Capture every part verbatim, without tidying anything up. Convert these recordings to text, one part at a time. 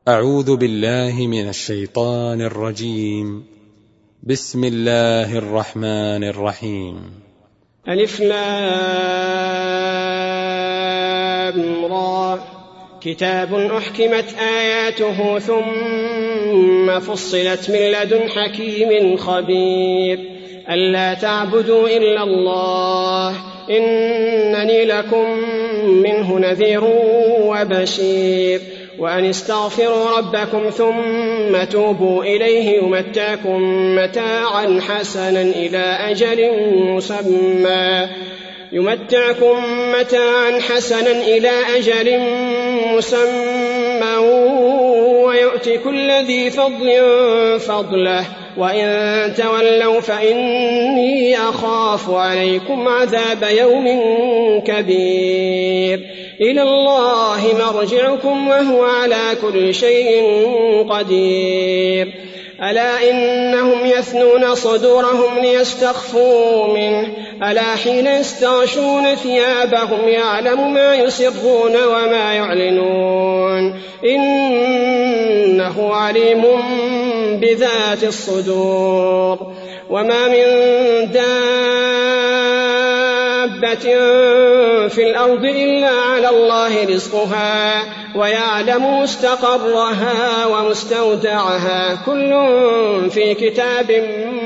أعوذ بالله من الشيطان الرجيم. بسم الله الرحمن الرحيم. ألف لام را كتاب أحكمت آياته ثم فصلت من لدن حكيم خبير ألا تعبدوا إلا الله إنني لكم منه نذير وبشير وأن استغفروا ربكم ثم توبوا إليه يمتعكم متاعا حسنا إلى أجل مسمى يمتعكم متاعا حسنا إلى أجل مسمى ويؤتي كل ذي فضل فضله وإن تولوا فإني أخاف عليكم عذاب يوم كبير إلى الله مرجعكم وهو على كل شيء قدير ألا إنهم يثنون صدورهم ليستخفوا منه ألا حين يستغشون ثيابهم يعلم ما يسرون وما يعلنون إنه عليم بذات الصدور وما من دابة في الأرض إلا على الله رزقها ويعلم مستقرها ومستودعها كل في كتاب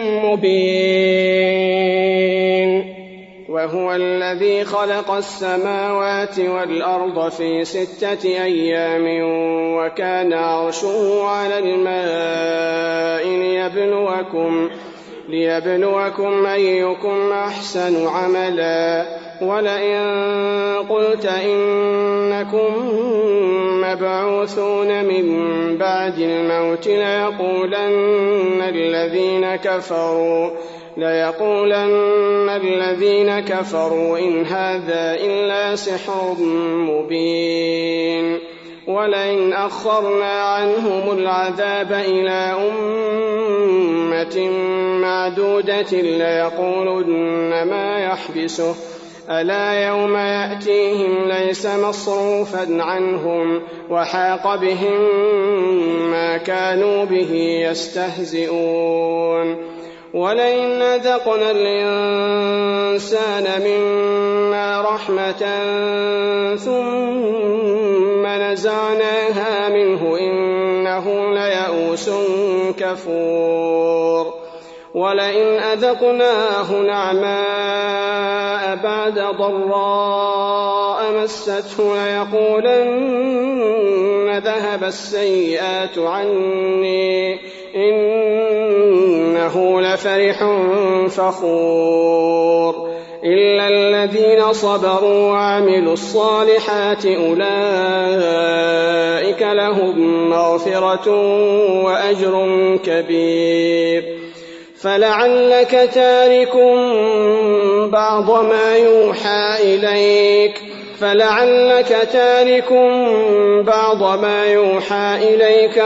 مبين وهو الذي خلق السماوات والأرض في ستة أيام وكان عرشه على الماء ليبلوكم, ليبلوكم أيكم أحسن عملا ولئن قلت إنكم مبعوثون من بعد الموت ليقولن الذين كفروا ليقولن الذين كفروا إن هذا إلا سحر مبين ولئن أخرنا عنهم العذاب إلى أمة معدودة ليقولن ما يحبسه ألا يوم يأتيهم ليس مصروفا عنهم وحاق بهم ما كانوا به يستهزئون ولئن أذقنا الإنسان منا رحمة ثم نزعناها منه إنه ليئوس كفور ولئن أذقناه نعماء بعد ضراء مسته ليقولن ذهب السيئات عني إنه لفرح فخور إلا الذين صبروا وعملوا الصالحات أولئك لهم مغفرة وأجر كبير فلعلك تارك بعض ما يوحى إليك فلعلك تارك بعض ما يوحى إليك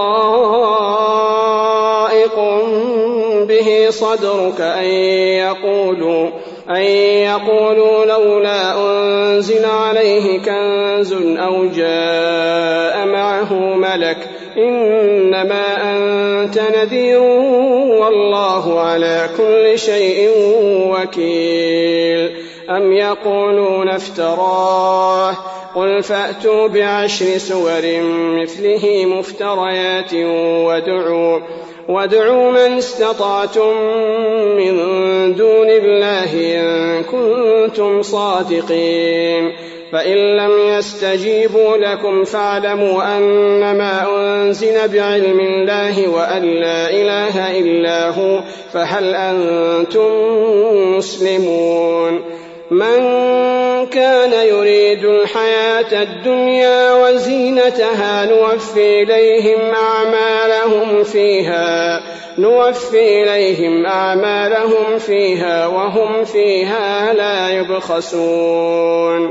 وضائق به صدرك أن يقولوا, أن يقولوا لولا أنزل عليه كنز أو جاء معه ملك إنما أنت نذير والله على كل شيء وكيل أم يقولون افتراه قل فأتوا بعشر سور مثله مفتريات وادعوا, وادعوا من استطعتم من دون الله إن كنتم صادقين فإن لم يستجيبوا لكم فاعلموا أنما أنزل بعلم الله وأن لا إله إلا هو فهل أنتم مسلمون من كان يريد الحياة الدنيا وزينتها نوفي إليهم أعمالهم فيها نوفي إليهم أعمالهم فيها وهم فيها لا يبخسون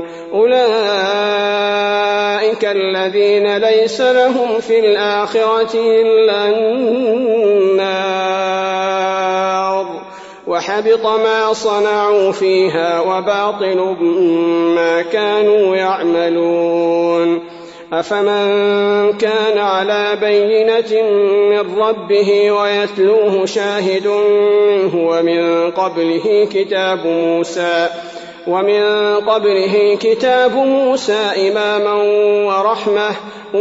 أولئك الذين ليس لهم في الآخرة إلا النار وحبط ما صنعوا فيها وباطل ما كانوا يعملون أفمن كان على بينة من ربه ويتلوه شاهد منه ومن قبله كتاب موسى ومن قبله كتاب موسى إماما ورحمة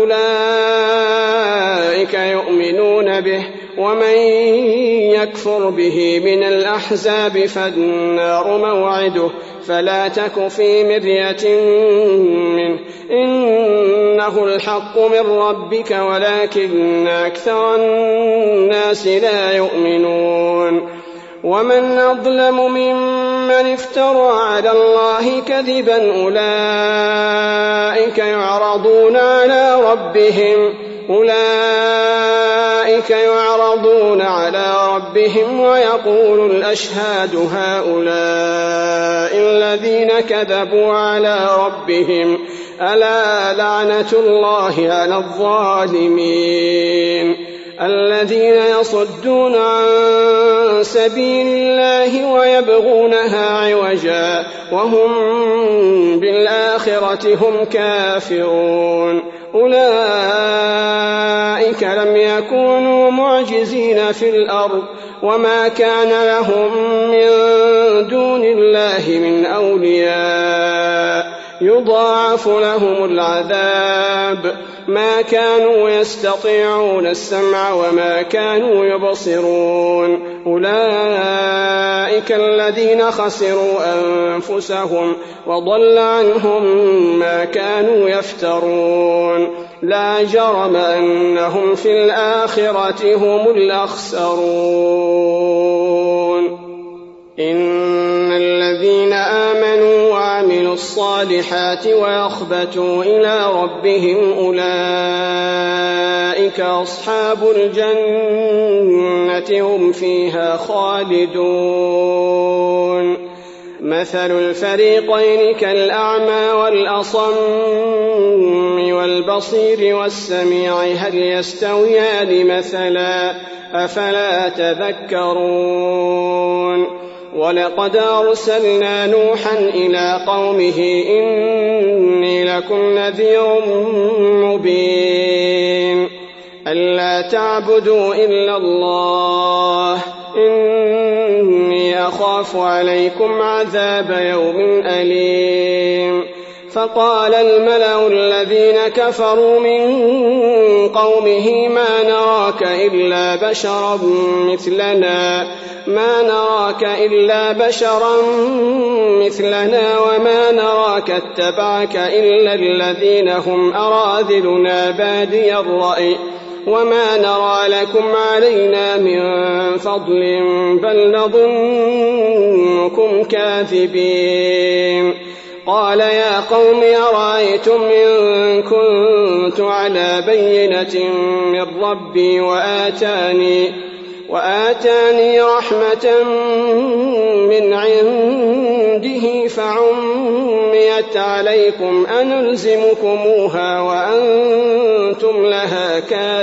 أولئك يؤمنون به ومن يكفر به من الأحزاب فالنار موعده فلا تك في مرية منه إنه الحق من ربك ولكن أكثر الناس لا يؤمنون ومن أظلم ممن افترى على الله كذبا أولئك يعرضون على ربهم أولئك يعرضون على ربهم ويقول الأشهاد هؤلاء الذين كذبوا على ربهم ألا لعنة الله على الظالمين الذين يصدون عن سبيل الله ويبغونها عوجا وهم بالآخرة هم كافرون أولئك لم يكونوا معجزين في الأرض وما كان لهم من دون الله من أولياء يضاعف لهم العذاب ما كانوا يستطيعون السمع وما كانوا يبصرون أولئك الذين خسروا أنفسهم وضل عنهم ما كانوا يفترون لا جرم أنهم في الآخرة هم الأخسرون إن الذين آمنوا وعملوا الصالحات وأخبتوا إلى ربهم أولئك أصحاب الجنة هم فيها خالدون مثل الفريقين كالأعمى والأصم والبصير والسميع هل يستويان مثلا أفلا تذكرون ولقد أرسلنا نوحا إلى قومه إني لكم نذير مبين ألا تعبدوا إلا الله إني أخاف عليكم عذاب يوم أليم فقال الملأ الذين كفروا من قومه ما نراك إلا بشرا مثلنا ما نراك إلا بشرا مثلنا وما نراك اتبعك إلا الذين هم أراذلنا بادي الرأي وما نرى لكم علينا من فضل بل نظنكم كاذبين قال يا قوم أرأيتم إن كنت على بينة من ربي وآتاني وآتاني رحمة من عنده فعميت عليكم أنلزمكموها وأنتم لها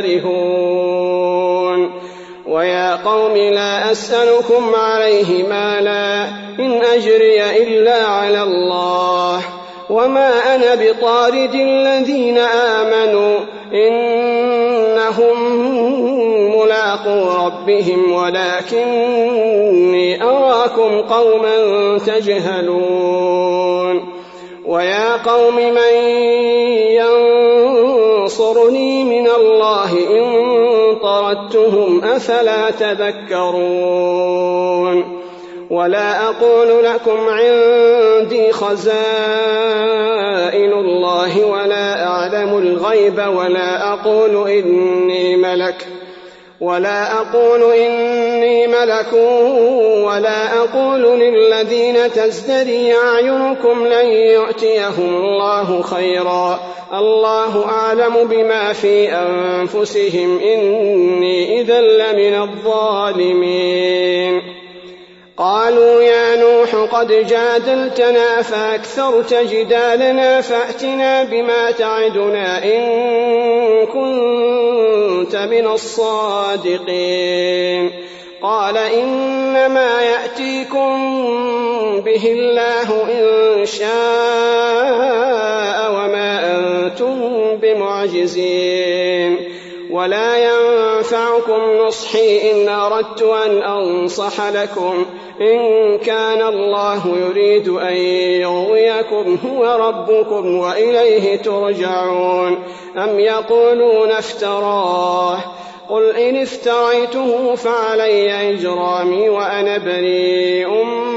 كارهون ويا قوم لا أسألكم عليه مالا إن أجري إلا على الله وما أنا بطارد الذين آمنوا إنهم ملاقو ربهم ولكني أراكم قوما تجهلون ويا قوم من ينصرني من الله إن طردتهم أفلا تذكرون ولا أقول لكم عندي خزائن الله ولا أعلم الغيب ولا أقول إني ملك ولا أقول إني ملك ولا أقول للذين تزدري أعينكم لن يؤتيهم الله خيرا الله أعلم بما في أنفسهم إني إذا لمن الظالمين قالوا يا نوح قد جادلتنا فأكثرت جدالنا فأتنا بما تعدنا إن كنت من الصادقين قال إنما يأتيكم به الله إن شاء وما أنتم بمعجزين ولا ينفعكم نصحي إن أردت أن أنصح لكم إن كان الله يريد أن يغويكم هو ربكم وإليه ترجعون أم يقولون افتراه قل إن افتريته فعلي إجرامي وأنا بريء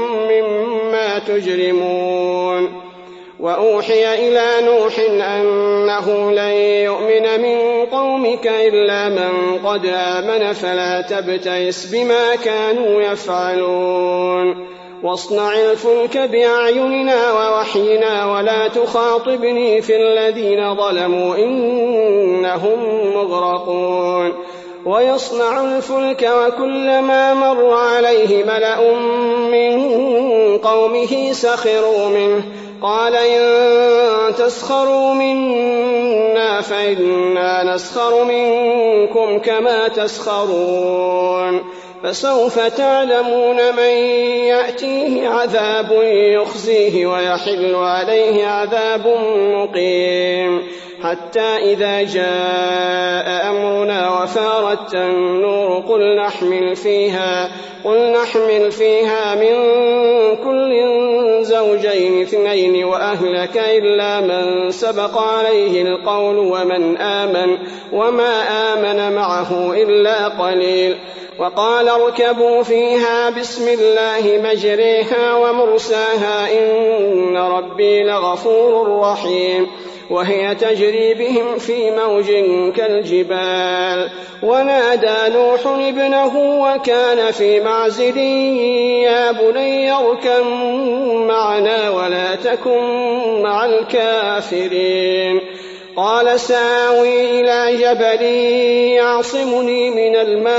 مما تجرمون وأوحي إلى نوح أنه لن يؤمن من قومك إلا من قد آمن فلا تبتئس بما كانوا يفعلون واصنع الفلك بأعيننا ووحينا ولا تخاطبني في الذين ظلموا إنهم مغرقون ويصنع الفلك وكلما مر عليه ملأ من قومه سخروا منه قال إن تسخروا منا فإنا نسخر منكم كما تسخرون فسوف تعلمون من يأتيه عذاب يخزيه ويحل عليه عذاب مقيم حتى إذا جاء أمرنا وفارت النور قل نحمل فيها, قل نحمل فيها من كل زوجين اثنين وأهلك إلا من سبق عليه القول ومن آمن وما آمن معه إلا قليل وقال اركبوا فيها بسم الله مجريها ومرساها إن ربي لغفور رحيم وهي تجري بهم في موج كالجبال ونادى نوح ابنه وكان في معزل يا بني اركب معنا ولا تكن مع الكافرين قال سآوي إلى جبل يعصمني من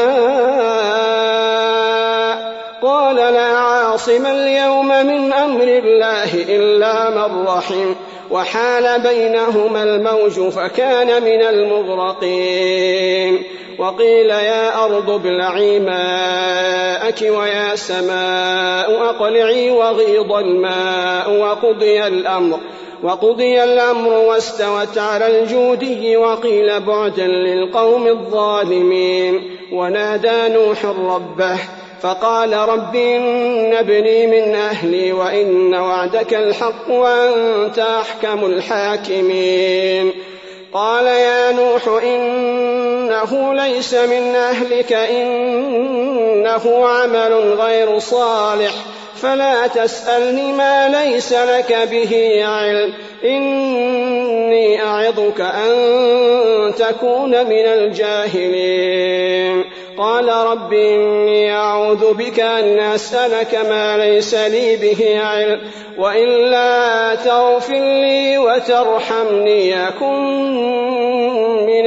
الماء قال لا عاصم اليوم من أمر الله إلا من رحم وحال بينهما الموج فكان من المغرقين وقيل يا أرض ابلعي ماءك ويا سماء أقلعي وغيض الماء وقضي الأمر وقضي الأمر واستوت على الجودي وقيل بعدا للقوم الظالمين ونادى نوح ربه فقال رب إن ابني من أهلي وإن وعدك الحق وأنت أحكم الحاكمين قال يا نوح إنه ليس من أهلك إنه عمل غير صالح فلا تسألني ما ليس لك به علم إني أعظك أن تكون من الجاهلين قال رب إني أعوذ بك أن أسألك ما ليس لي به علم وإلا تغفر لي وترحمني أكن من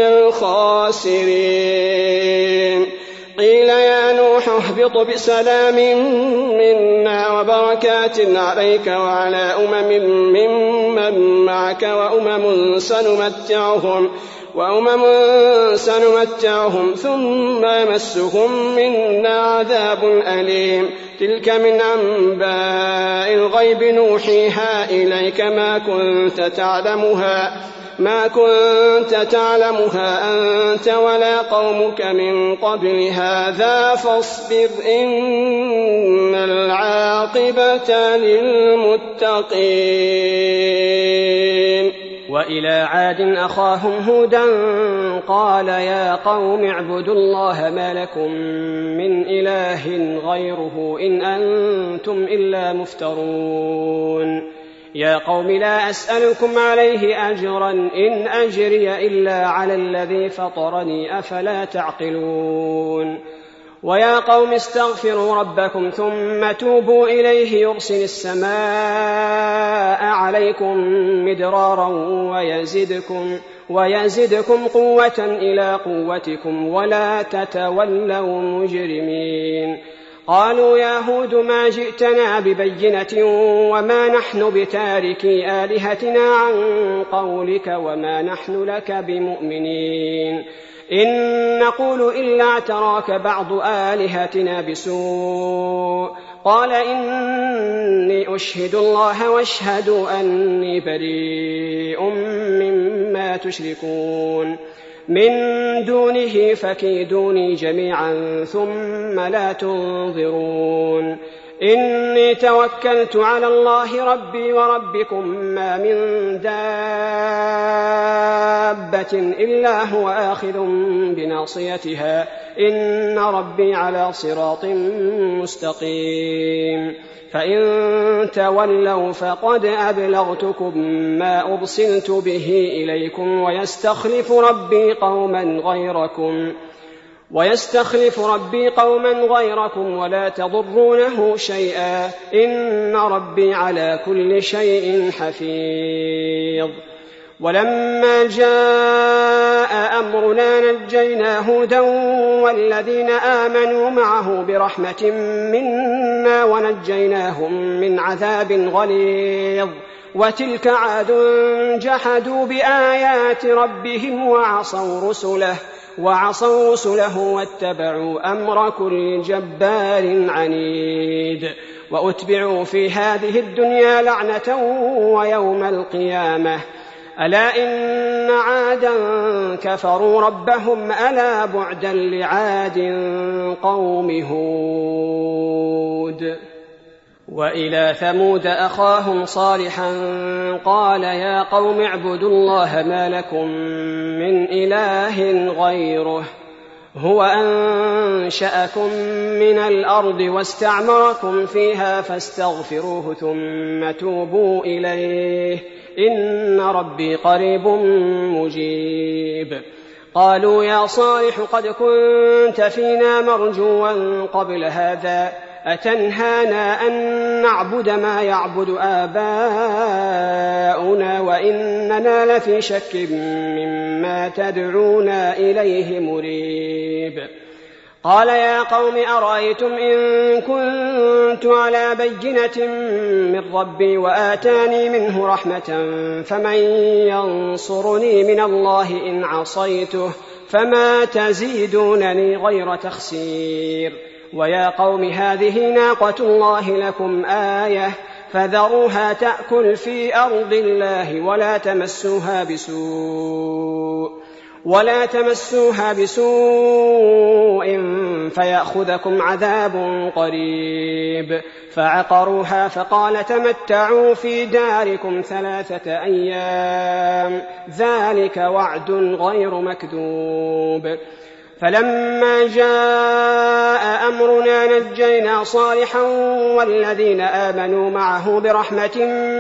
الخاسرين قيل يا نوح اهبط بسلام منا وبركات عليك وعلى أمم ممن معك وأمم سنمتعهم وأمم سنمتعهم ثم يمسهم منا عذاب أليم تلك من أنباء الغيب نوحيها إليك ما كنت تعلمها ما كنت تعلمها أنت ولا قومك من قبل هذا فاصبر إن العاقبة للمتقين وإلى عاد أخاهم هودا قال يا قوم اعبدوا الله ما لكم من إله غيره إن أنتم إلا مفترون يا قوم لا أسألكم عليه أجرا إن أجري إلا على الذي فطرني أفلا تعقلون ويا قوم استغفروا ربكم ثم توبوا إليه يرسل السماء عليكم مدرارا ويزدكم, ويزدكم قوة إلى قوتكم ولا تتولوا مجرمين قالوا يا هود ما جئتنا ببينة وما نحن بتاركي آلهتنا عن قولك وما نحن لك بمؤمنين إن نقول إلا اعتراك بعض آلهتنا بسوء قال إني أشهد الله واشهدوا أني بريء مما تشركون من دونه فكيدوني جميعا ثم لا تنظرون إني توكلت على الله ربي وربكم ما من دابة إلا هو آخذ بناصيتها إن ربي على صراط مستقيم فإن تولوا فقد أبلغتكم ما أرسلت به إليكم ويستخلف ربي قوما غيركم ويستخلف ربي قوما غيركم ولا تضرونه شيئا إن ربي على كل شيء حفيظ ولما جاء أمرنا نجينا هودا والذين آمنوا معه برحمة منا ونجيناهم من عذاب غليظ وتلك عاد جحدوا بآيات ربهم وعصوا رسله وعصوا رسله واتبعوا أمر كل جبار عنيد وأتبعوا في هذه الدنيا لعنة ويوم القيامة ألا إن عادا كفروا ربهم ألا بعدا لعاد قوم هود وإلى ثمود أخاهم صالحا قال يا قوم اعبدوا الله ما لكم من إله غيره هو أنشأكم من الأرض واستعمركم فيها فاستغفروه ثم توبوا إليه إن ربي قريب مجيب قالوا يا صالح قد كنت فينا مرجوا قبل هذا أتنهانا أن نعبد ما يعبد آباؤنا وإننا لفي شك مما تدعونا إليه مريب قال يا قوم أرأيتم إن كنت على بينة من ربي وآتاني منه رحمة فمن ينصرني من الله إن عصيته فما تزيدونني غير تخسير ويا قوم هذه ناقة الله لكم آية فذروها تأكل في أرض الله ولا تمسوها بسوء ولا تمسوها بسوء فيأخذكم عذاب قريب فعقروها فقال تمتعوا في داركم ثلاثة أيام ذلك وعد غير مكذوب فلما جاء أمرنا نجينا صالحا والذين آمنوا معه برحمة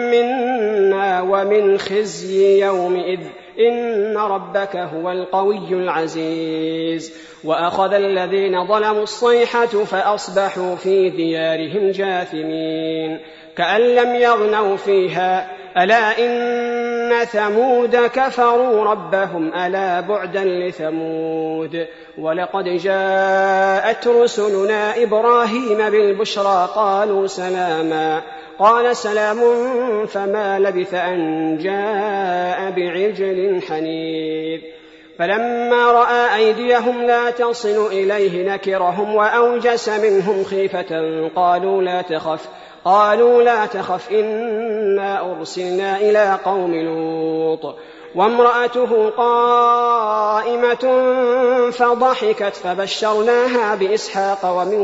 منا ومن خزي يومئذ إن ربك هو القوي العزيز وأخذ الذين ظلموا الصيحة فأصبحوا في ديارهم جاثمين كأن لم يغنوا فيها ألا إن ثمود كفروا ربهم ألا بعدا لثمود ولقد جاءت رسلنا إبراهيم بالبشرى قالوا سلاما قال سلام فما لبث أن جاء بعجل حنيذ فلما رأى أيديهم لا تصل إليه نكرهم وأوجس منهم خيفة قالوا لا تخف قالوا لا تخف إنا أرسلنا إلى قوم لوط وامرأته قائمة فضحكت فبشرناها بإسحاق ومن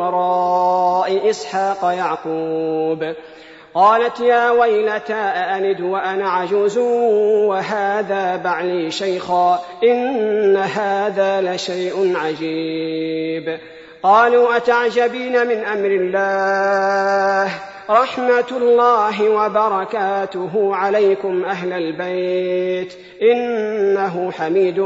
وراء إسحاق يعقوب قالت يا ويلتى أألد وأنا عجوز وهذا بعلي شيخا إن هذا لشيء عجيب قالوا أتعجبين من أمر الله رحمة الله وبركاته عليكم أهل البيت إنه حميد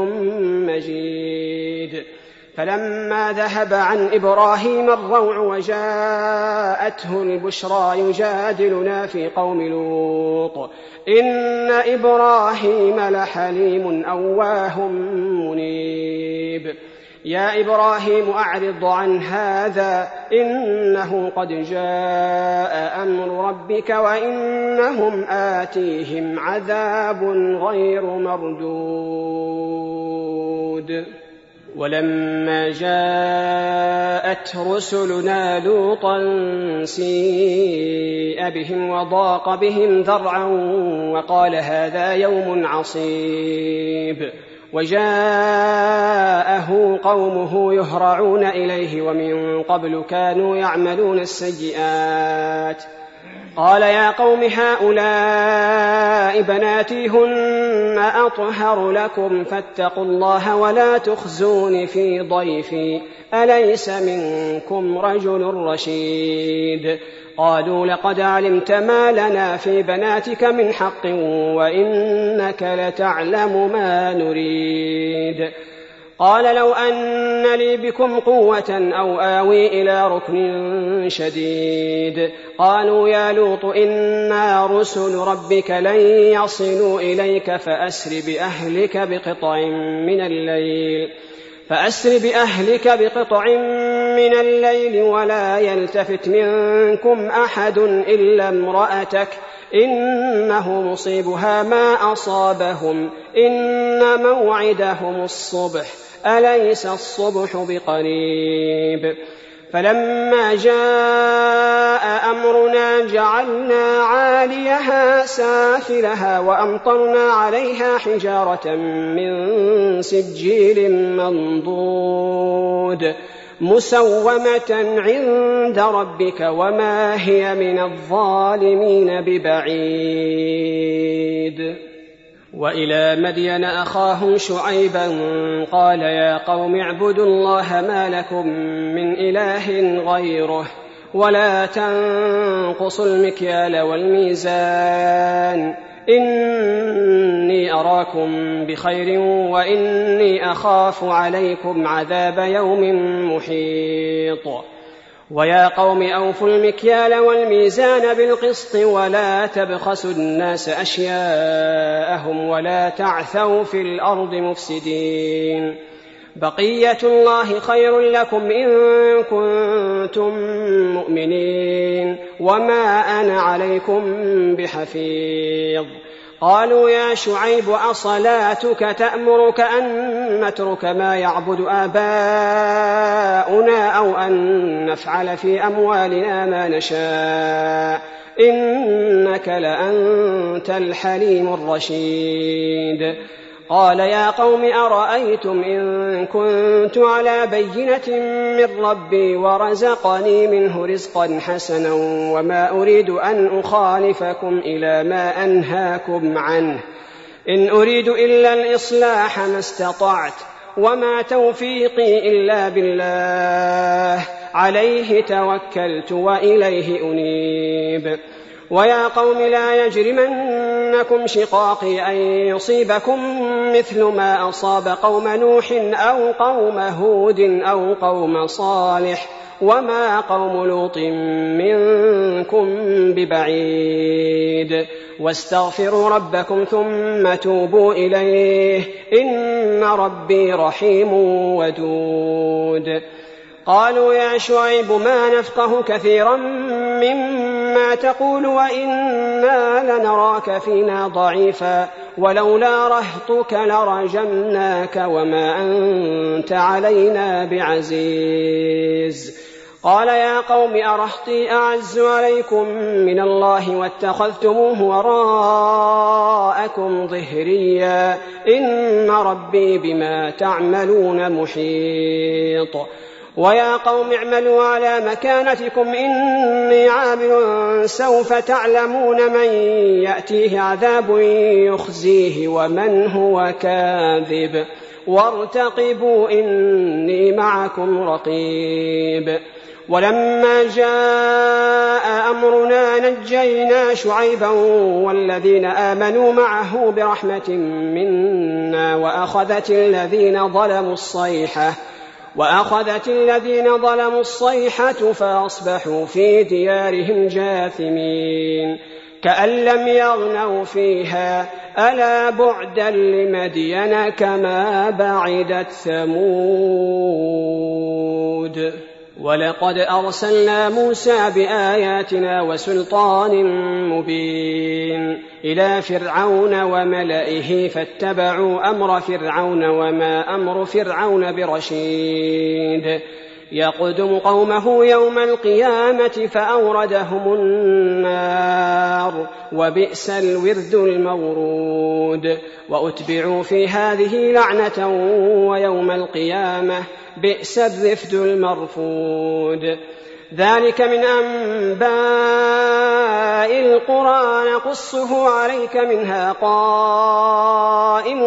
مجيد فلما ذهب عن إبراهيم الروع وجاءته البشرى يجادلنا في قوم لوط إن إبراهيم لحليم أواه منيب يا إبراهيم أعرض عن هذا إنه قد جاء أمر ربك وإنهم آتيهم عذاب غير مردود ولما جاءت رسلنا لوطا سيء بهم وضاق بهم ذرعا وقال هذا يوم عصيب وجاءه قومه يهرعون إليه ومن قبل كانوا يعملون السيئات قال يا قوم هؤلاء بناتي هن أطهر لكم فاتقوا الله ولا تخزون في ضيفي أليس منكم رجل رشيد قالوا لقد علمت ما لنا في بناتك من حق وإنك لتعلم ما نريد قال لو أن لي بكم قوة أو آوي إلى ركن شديد قالوا يا لوط إنا رسل ربك لن يصلوا إليك فأسر بأهلك بقطع من الليل فأسر بأهلك بقطع من الليل ولا يلتفت منكم أحد إلا امرأتك إنه مصيبها ما أصابهم إن موعدهم الصبح أليس الصبح بقريب فلما جاء أمرنا جعلنا عاليها سافلها وأمطرنا عليها حجارة من سجيل منضود مسومة عند ربك وما هي من الظالمين ببعيد وإلى مدين أخاهم شعيبا قال يا قوم اعبدوا الله ما لكم من إله غيره ولا تنقصوا المكيال والميزان إني أراكم بخير وإني أخاف عليكم عذاب يوم محيط ويا قوم أوفوا المكيال والميزان بالقسط ولا تبخسوا الناس أشياءهم ولا تعثوا في الأرض مفسدين بقية الله خير لكم إن كنتم مؤمنين وما أنا عليكم بحفيظ قالوا يا شعيب أصلاتك تأمرك أن نترك ما يعبد آباؤنا أو أن نفعل في أموالنا ما نشاء إنك لأنت الحليم الرشيد قال يا قوم أرأيتم إن كنت على بينة من ربي ورزقني منه رزقا حسنا وما أريد أن أخالفكم إلى ما أنهاكم عنه إن أريد إلا الإصلاح ما استطعت وما توفيقي إلا بالله عليه توكلت وإليه أنيب ويا قوم لا يجرمنكم شقاقي أن يصيبكم مثل ما أصاب قوم نوح أو قوم هود أو قوم صالح وما قوم لوط منكم ببعيد واستغفروا ربكم ثم توبوا إليه إن ربي رحيم ودود قالوا يا شعيب ما نفقه كثيرا مما تقول وإنا لنراك فينا ضعيفا ولولا رهطك لرجمناك وما أنت علينا بعزيز قال يا قوم أرهطي أعز عليكم من الله واتخذتموه وراءكم ظهريا إن ربي بما تعملون محيط ويا قوم اعملوا على مكانتكم إني عامل سوف تعلمون من يأتيه عذاب يخزيه ومن هو كاذب وارتقبوا إني معكم رقيب ولما جاء أمرنا نجينا شعيبا والذين آمنوا معه برحمة منا وأخذت الذين ظلموا الصيحة وأخذت الذين ظلموا الصيحة فأصبحوا في ديارهم جاثمين كأن لم يغنوا فيها ألا بعدا لمدين كما بعدت ثمود ولقد أرسلنا موسى بآياتنا وسلطان مبين إلى فرعون وملئه فاتبعوا أمر فرعون وما أمر فرعون برشيد يقدم قومه يوم القيامة فأوردهم النار وبئس الورد المورود وأتبعوا في هذه لعنة ويوم القيامة بئس الرفد المرفود ذلك من أنباء القرى نقصه عليك منها قائم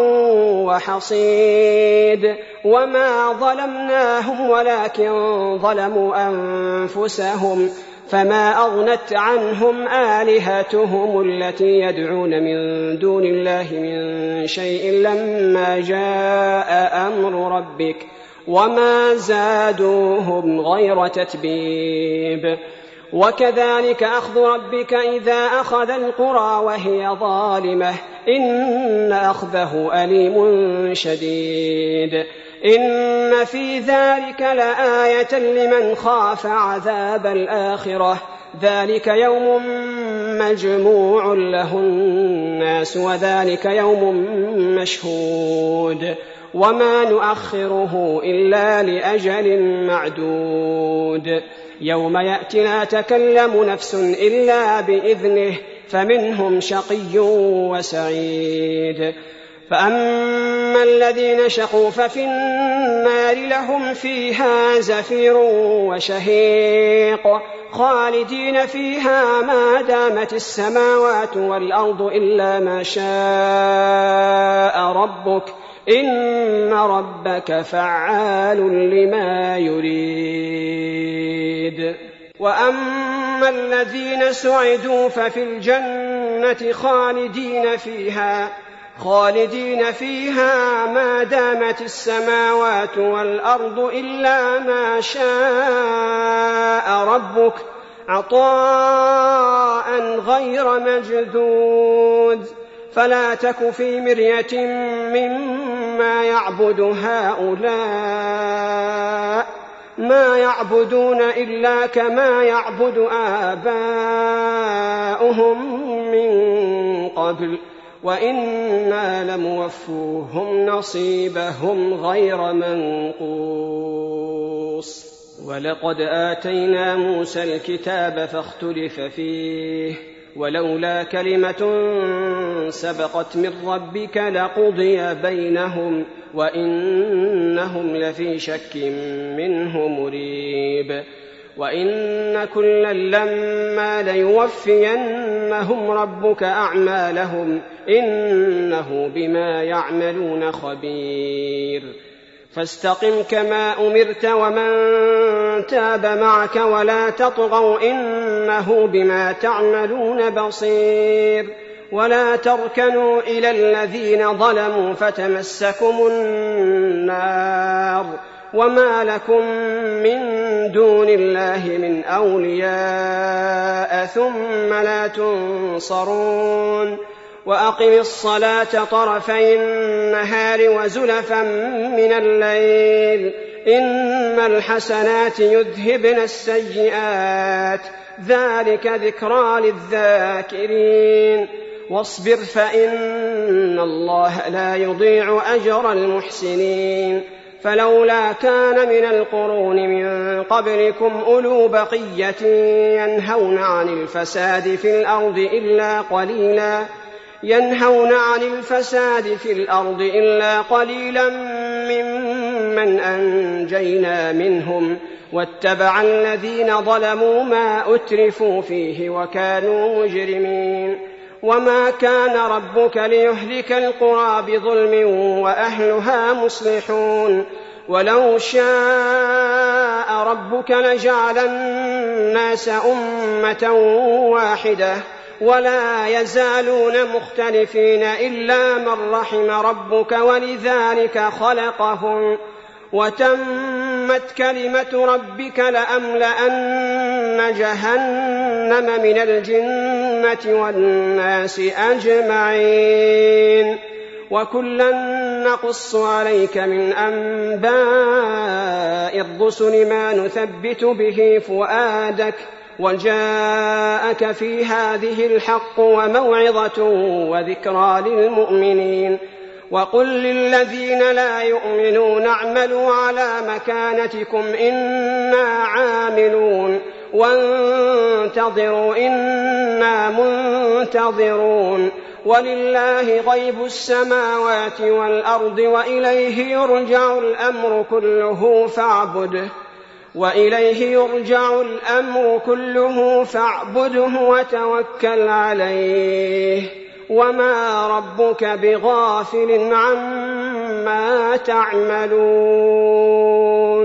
وحصيد وما ظلمناهم ولكن ظلموا أنفسهم فما أغنت عنهم آلهتهم التي يدعون من دون الله من شيء لما جاء أمر ربك وما زادوهم غير تتبيب وكذلك أخذ ربك إذا أخذ القرى وهي ظالمة إن أخذه أليم شديد إن في ذلك لآية لمن خاف عذاب الآخرة ذلك يوم مجموع له الناس وذلك يوم مشهود وما نؤخره إلا لأجل معدود يوم يأتي لا تكلم نفس إلا بإذنه فمنهم شقي وسعيد فأما الذين شقوا ففي النار لهم فيها زفير وشهيق خالدين فيها ما دامت السماوات والأرض إلا ما شاء ربك إن ربك فعال لما يريد وأما الذين سعدوا ففي الجنة خالدين فيها خالدين فيها ما دامت السماوات والأرض إلا ما شاء ربك عطاء غير مجدود فلا تك في مرية مما يعبد هؤلاء ما يعبدون إلا كما يعبد آباؤهم من قبل وإنا لموفوهم نصيبهم غير منقوص ولقد آتينا موسى الكتاب فاختلف فيه ولولا كلمة سبقت من ربك لقضي بينهم وإنهم لفي شك منه مريب وإن كلا لما ليوفينهم ربك أعمالهم إنه بما يعملون خبير فاستقم كما أمرت ومن تاب معك ولا تطغوا إنه بما تعملون بصير ولا تركنوا إلى الذين ظلموا فتمسكم النار وما لكم من دون الله من أولياء ثم لا تنصرون وأقم الصلاة طرفي النهار وزلفا من الليل إن الحسنات يذهبن السيئات ذلك ذكرى للذاكرين واصبر فإن الله لا يضيع أجر المحسنين فلولا كان من القرون من قبلكم أولو بقية ينهون عن الفساد في الأرض إلا قليلا ينهون عن الفساد في الأرض إلا قليلا ممن أنجينا منهم واتبع الذين ظلموا ما أترفوا فيه وكانوا مجرمين وما كان ربك ليهلك القرى بظلم وأهلها مصلحون ولو شاء ربك لجعل الناس أمة واحدة ولا يزالون مختلفين إلا من رحم ربك ولذلك خلقهم وتمت كلمة ربك لأملأن جهنم من الجنة والناس أجمعين وكلا نقص عليك من أنباء الرسل ما نثبت به فؤادك وجاءك في هذه الحق وموعظة وذكرى للمؤمنين. وقل للذين لا يؤمنون اعملوا على مكانتكم إنا عاملون وانتظروا إنا منتظرون ولله غيب السماوات والأرض وإليه يرجع الأمر كله فاعبده وإليه يرجع الأمر كله فاعبده وتوكل عليه وما ربك بغافل عما تعملون.